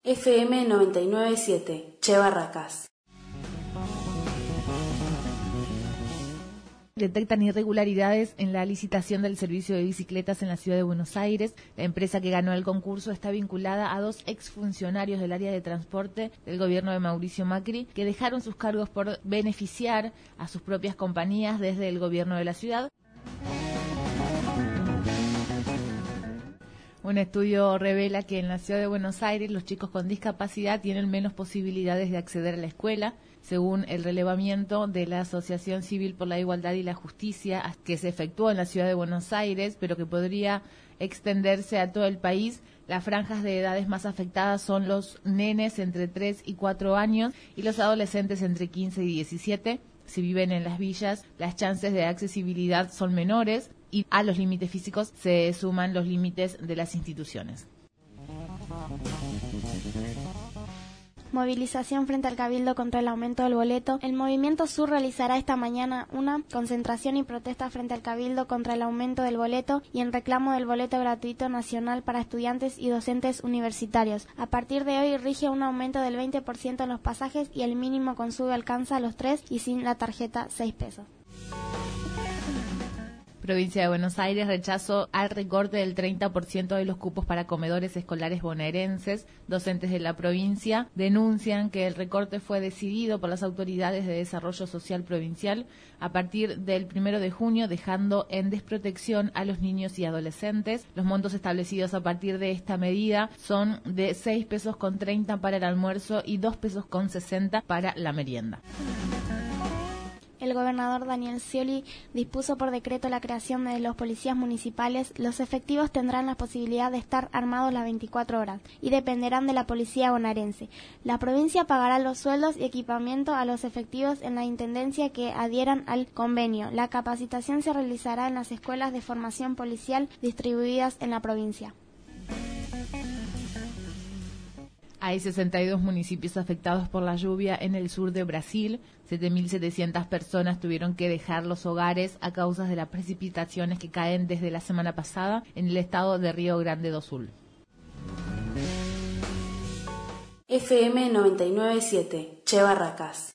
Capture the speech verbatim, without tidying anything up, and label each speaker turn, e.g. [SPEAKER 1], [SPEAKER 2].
[SPEAKER 1] F M noventa y nueve punto siete, Che Barracas.
[SPEAKER 2] Detectan irregularidades en la licitación del servicio de bicicletas en la ciudad de Buenos Aires. La empresa que ganó el concurso está vinculada a dos exfuncionarios del área de transporte del gobierno de Mauricio Macri, que dejaron sus cargos por beneficiar a sus propias compañías desde el gobierno de la ciudad. Un estudio revela que en la ciudad de Buenos Aires los chicos con discapacidad tienen menos posibilidades de acceder a la escuela, según el relevamiento de la Asociación Civil por la Igualdad y la Justicia, que se efectuó en la ciudad de Buenos Aires, pero que podría extenderse a todo el país. Las franjas de edades más afectadas son los nenes entre tres y cuatro años y los adolescentes entre quince y diecisiete. Si viven en las villas, las chances de accesibilidad son menores y a los límites físicos se suman los límites de las instituciones.
[SPEAKER 3] Movilización frente al Cabildo contra el aumento del boleto. El Movimiento Sur realizará esta mañana una concentración y protesta frente al Cabildo contra el aumento del boleto y en reclamo del boleto gratuito nacional para estudiantes y docentes universitarios. A partir de hoy rige un aumento del veinte por ciento en los pasajes y el mínimo con sube alcanza los tres y sin la tarjeta seis pesos.
[SPEAKER 2] Provincia de Buenos Aires, rechazo al recorte del treinta por ciento de los cupos para comedores escolares bonaerenses. Docentes de la provincia denuncian que el recorte fue decidido por las autoridades de desarrollo social provincial a partir del primero de junio, dejando en desprotección a los niños y adolescentes. Los montos establecidos a partir de esta medida son de seis pesos con treinta para el almuerzo y dos pesos con sesenta para la merienda.
[SPEAKER 3] El gobernador Daniel Scioli dispuso por decreto la creación de los policías municipales. Los efectivos tendrán la posibilidad de estar armados las veinticuatro horas y dependerán de la policía bonaerense. La provincia pagará los sueldos y equipamiento a los efectivos en la intendencia que adhieran al convenio. La capacitación se realizará en las escuelas de formación policial distribuidas en la provincia.
[SPEAKER 2] Hay sesenta y dos municipios afectados por la lluvia en el sur de Brasil. siete mil setecientas personas tuvieron que dejar los hogares a causa de las precipitaciones que caen desde la semana pasada en el estado de Río Grande do Sul.
[SPEAKER 1] F M noventa y nueve punto siete, Che Barracas.